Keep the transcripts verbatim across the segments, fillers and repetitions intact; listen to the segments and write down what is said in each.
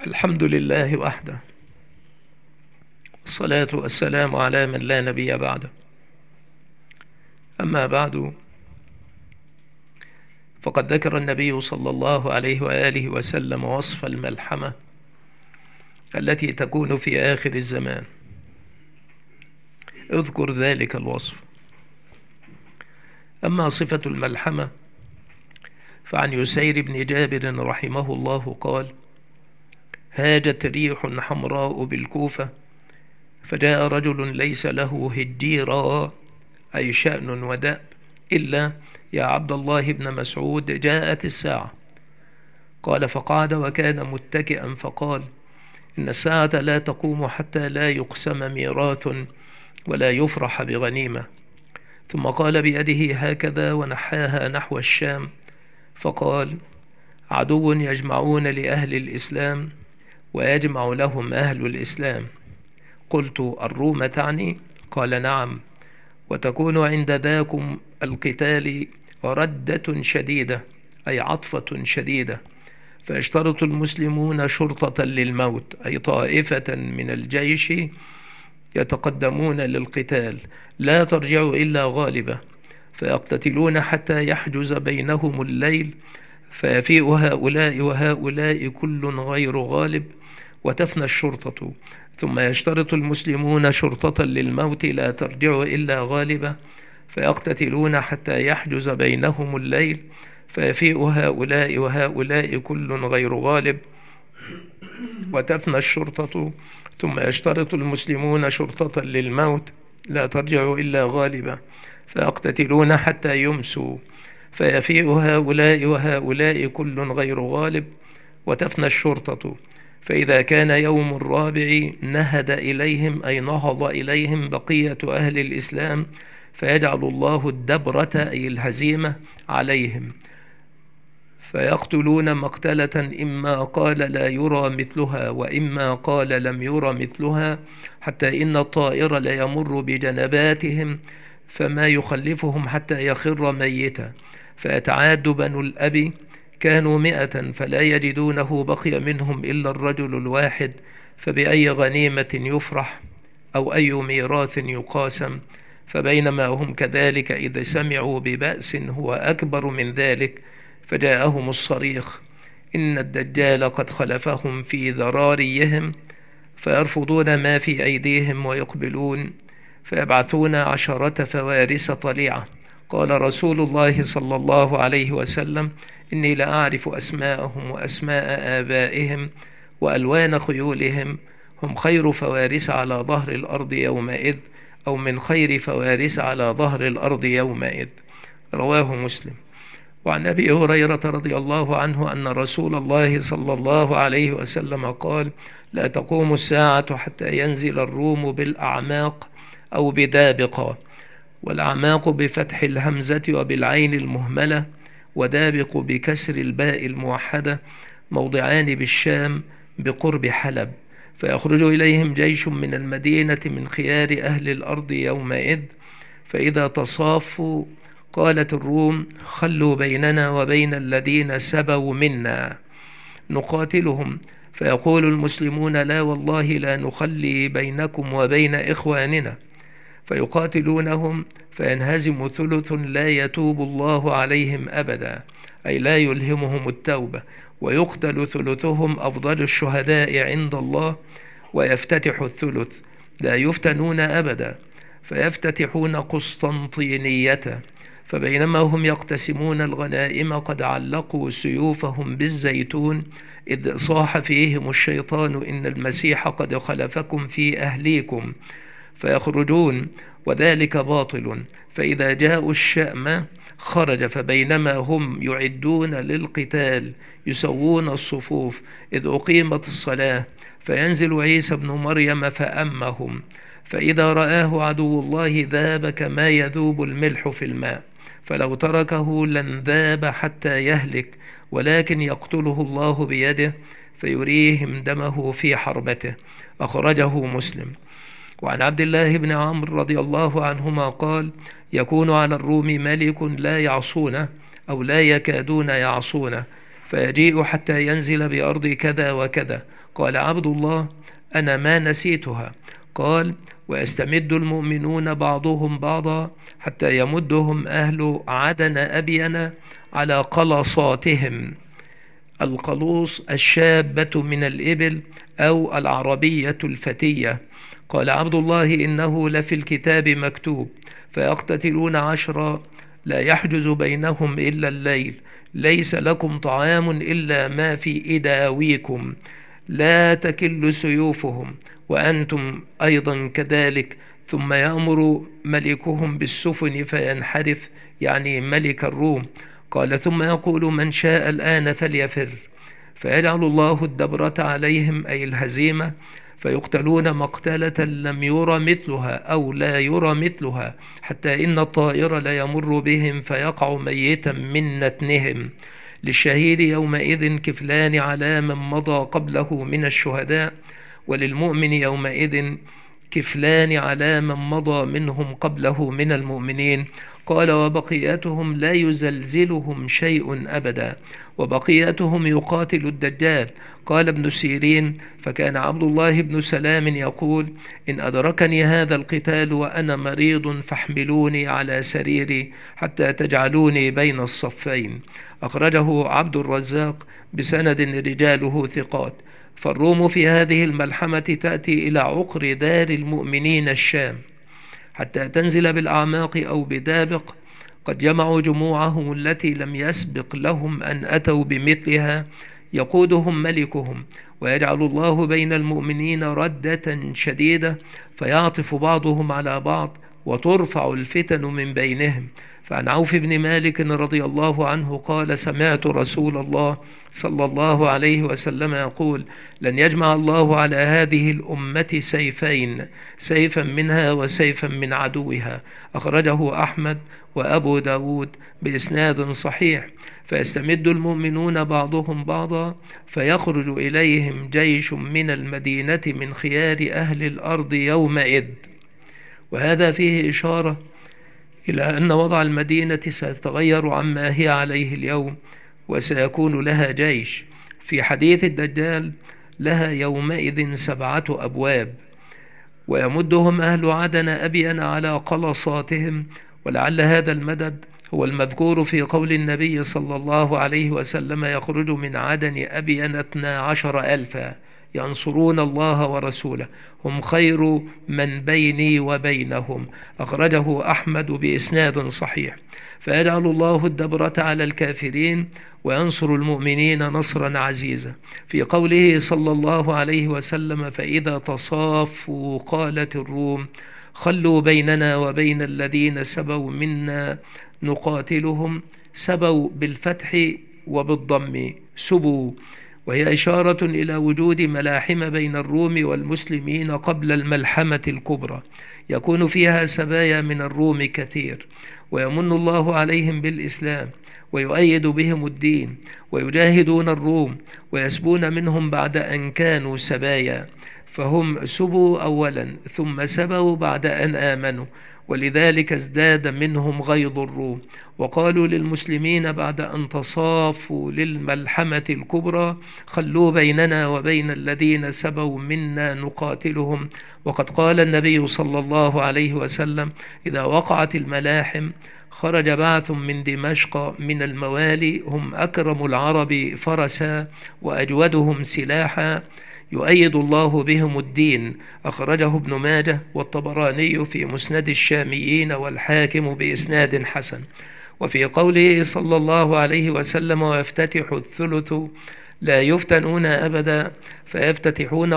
الحمد لله وحده، والصلاة والسلام على من لا نبي بعده. أما بعد، فقد ذكر النبي صلى الله عليه وآله وسلم وصف الملحمة التي تكون في آخر الزمان. اذكر ذلك الوصف. أما صفة الملحمة فعن يسير بن جابر رحمه الله قال: هاجت ريح حمراء بالكوفة، فجاء رجل ليس له هجيرا أي شأن ودأب إلا يا عبد الله بن مسعود جاءت الساعة. قال: فقعد وكان متكئا فقال: إن الساعة لا تقوم حتى لا يقسم ميراث ولا يفرح بغنيمة. ثم قال بيده هكذا ونحاها نحو الشام فقال: عدو يجمعون لأهل الإسلام ويجمع لهم أهل الإسلام. قلت: الروم تعني؟ قال: نعم، وتكون عند ذاكم القتال ردة شديدة أي عطفة شديدة، فيشترط المسلمون شرطة للموت أي طائفة من الجيش يتقدمون للقتال لا ترجع إلا غالبة، فيقتتلون حتى يحجز بينهم الليل، فيفيء هؤلاء وهؤلاء كل غير غالب وتفنى الشرطة. ثم يشترط المسلمون شرطة للموت لا ترجع إلا غالبة، فيقتتلون حتى يحجز بينهم الليل، فيفيء هؤلاء وهؤلاء كل غير غالب وتفنى الشرطة. ثم يشترط المسلمون شرطة للموت لا ترجع إلا غالبة، فيقتتلون حتى يمسوا، فيفيء هؤلاء وهؤلاء كل غير غالب وتفنى الشرطة. فإذا كان يوم الرابع نهد إليهم أي نهض إليهم بقية أهل الإسلام، فيجعل الله الدبرة أي الهزيمة عليهم، فيقتلون مقتلة إما قال لا يرى مثلها وإما قال لم يرى مثلها، حتى إن الطائر ليمر بجنباتهم فما يخلفهم حتى يخر ميتا. فيتعاد بنو الأب كانوا مئة فلا يجدونه بقي منهم إلا الرجل الواحد، فبأي غنيمة يفرح أو أي ميراث يقاسم. فبينما هم كذلك إذا سمعوا ببأس هو أكبر من ذلك فجاءهم الصريخ: إن الدجال قد خلفهم في ذراريهم، فيرفضون ما في أيديهم ويقبلون، فيبعثون عشرة فوارس طليعة. قال رسول الله صلى الله عليه وسلم: إني لأعرف أسماءهم وأسماء آبائهم وألوان خيولهم، هم خير فوارس على ظهر الأرض يومئذ أو من خير فوارس على ظهر الأرض يومئذ. رواه مسلم. وعن أبي هريرة رضي الله عنه أن رسول الله صلى الله عليه وسلم قال: لا تقوم الساعة حتى ينزل الروم بالأعماق أو بدابقة، والأعماق بفتح الهمزة وبالعين المهملة، ودابق بكسر الباء الموحدة، موضعان بالشام بقرب حلب. فيخرج إليهم جيش من المدينة من خيار أهل الأرض يومئذ، فإذا تصافوا قالت الروم: خلوا بيننا وبين الذين سبوا منا نقاتلهم. فيقول المسلمون: لا والله لا نخلي بينكم وبين إخواننا. فيقاتلونهم فينهزم ثلث لا يتوب الله عليهم أبدا أي لا يلهمهم التوبة، ويقتل ثلثهم أفضل الشهداء عند الله، ويفتتح الثلث لا يفتنون أبدا، فيفتتحون قسطنطينية. فبينما هم يقتسمون الغنائم قد علقوا سيوفهم بالزيتون، إذ صاح فيهم الشيطان: إن المسيح قد خلفكم في أهليكم. فيخرجون وذلك باطل. فإذا جاءوا الشأم خرج، فبينما هم يعدون للقتال يسوون الصفوف إذ أقيمت الصلاة، فينزل عيسى بن مريم فأمهم، فإذا رآه عدو الله ذاب كما يذوب الملح في الماء، فلو تركه لن ذاب حتى يهلك، ولكن يقتله الله بيده فيريهم دمه في حربته. أخرجه مسلم. وعن عبد الله بن عمرو رضي الله عنهما قال: يكون على الروم ملك لا يعصونه أو لا يكادون يعصونه، فيجيء حتى ينزل بأرض كذا وكذا. قال عبد الله: أنا ما نسيتها. قال: ويستمد المؤمنون بعضهم بعضا حتى يمدهم أهل عدن أبين على قلصاتهم. القلوص الشابة من الإبل أو العربية الفتية. قال عبد الله: إنه لفي الكتاب مكتوب: فيقتتلون عشرا لا يحجز بينهم إلا الليل، ليس لكم طعام إلا ما في إداويكم، لا تكل سيوفهم وأنتم أيضا كذلك. ثم يأمر ملكهم بالسفن فينحرف، يعني ملك الروم. قال: ثم يقول: من شاء الآن فليفر، فيجعل الله الدبرة عليهم، أي الهزيمة، فيقتلون مقتلة لم يرى مثلها أو لا يرى مثلها، حتى إن الطائر ليمر بهم فيقع ميتا من نتنهم. للشهيد يومئذ كفلان على من مضى قبله من الشهداء، وللمؤمن يومئذ كفلان على من مضى منهم قبله من المؤمنين. قال: وبقيتهم لا يزلزلهم شيء أبدا، وبقيتهم يقاتل الدجال. قال ابن سيرين: فكان عبد الله بن سلام يقول: إن أدركني هذا القتال وأنا مريض فاحملوني على سريري حتى تجعلوني بين الصفين. أخرجه عبد الرزاق بسند رجاله ثقات. فالروم في هذه الملحمة تأتي إلى عقر دار المؤمنين الشام حتى تنزل بالأعماق أو بدابق. قد جمعوا جموعهم التي لم يسبق لهم أن أتوا بمثلها، يقودهم ملكهم، ويجعل الله بين المؤمنين ردة شديدة، فيعطف بعضهم على بعض وترفع الفتن من بينهم. فعن عوف بن مالك رضي الله عنه قال: سمعت رسول الله صلى الله عليه وسلم يقول: لن يجمع الله على هذه الأمة سيفين، سيفا منها وسيفا من عدوها. أخرجه أحمد وأبو داود بإسناد صحيح. فيستمد المؤمنون بعضهم بعضا، فيخرج إليهم جيش من المدينة من خيار أهل الأرض يومئذ. وهذا فيه إشارة إلى أن وضع المدينة سيتغير عما هي عليه اليوم، وسيكون لها جيش. في حديث الدجال: لها يومئذ سبعة أبواب، ويمدهم أهل عدن أبين على قلصاتهم. ولعل هذا المدد هو المذكور في قول النبي صلى الله عليه وسلم: يخرج من عدن أبين اثنا عشر ألفا ينصرون الله ورسوله، هم خير من بيني وبينهم. أخرجه أحمد بإسناد صحيح. فيجعل الله الدبرة على الكافرين وينصر المؤمنين نصرا عزيزا. في قوله صلى الله عليه وسلم: فإذا تصافوا قالت الروم: خلوا بيننا وبين الذين سبوا منا نقاتلهم. سبوا بالفتح وبالضم، سبوا، وهي إشارة إلى وجود ملاحم بين الروم والمسلمين قبل الملحمة الكبرى، يكون فيها سبايا من الروم كثير، ويمن الله عليهم بالإسلام ويؤيد بهم الدين، ويجاهدون الروم ويسبون منهم بعد أن كانوا سبايا، فهم سبوا أولا ثم سبوا بعد أن آمنوا، ولذلك ازداد منهم غيظ الروم. وقالوا للمسلمين بعد أن تصافوا للملحمة الكبرى: خلوا بيننا وبين الذين سبوا منا نقاتلهم. وقد قال النبي صلى الله عليه وسلم: إذا وقعت الملاحم خرج بعث من دمشق من الموالي، هم أكرم العرب فرسا وأجودهم سلاحا، يؤيد الله بهم الدين. أخرجه ابن ماجه والطبراني في مسند الشاميين والحاكم بإسناد حسن. وفي قوله صلى الله عليه وسلم: ويفتتح الثلث لا يفتنون أبدا، فيفتتحون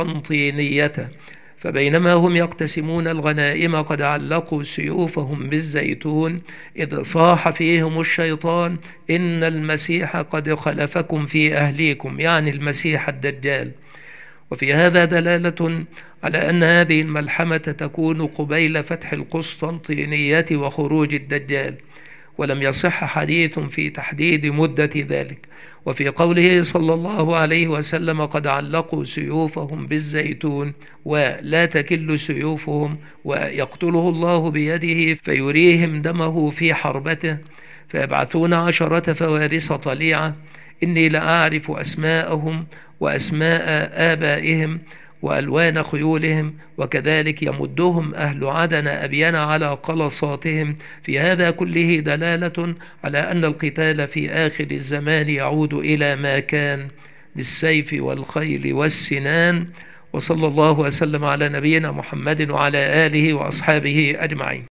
قسطنطينية. فبينما هم يقتسمون الغنائم قد علقوا سيوفهم بالزيتون، إذ صاح فيهم الشيطان: إن المسيح قد خلفكم في أهليكم، يعني المسيح الدجال. وفي هذا دلالة على أن هذه الملحمة تكون قبيل فتح القسطنطينية وخروج الدجال، ولم يصح حديث في تحديد مدة ذلك. وفي قوله صلى الله عليه وسلم: قد علقوا سيوفهم بالزيتون ولا تكل سيوفهم، ويقتله الله بيده فيريهم دمه في حربته، فيبعثون عشرة فوارس طليعة، إني لأعرف أسماءهم وأسماء آبائهم وألوان خيولهم، وكذلك يمدهم أهل عدن أبين على قلصاتهم. في هذا كله دلالة على أن القتال في آخر الزمان يعود إلى ما كان بالسيف والخيل والسنان. وصلى الله وسلم على نبينا محمد وعلى آله وأصحابه أجمعين.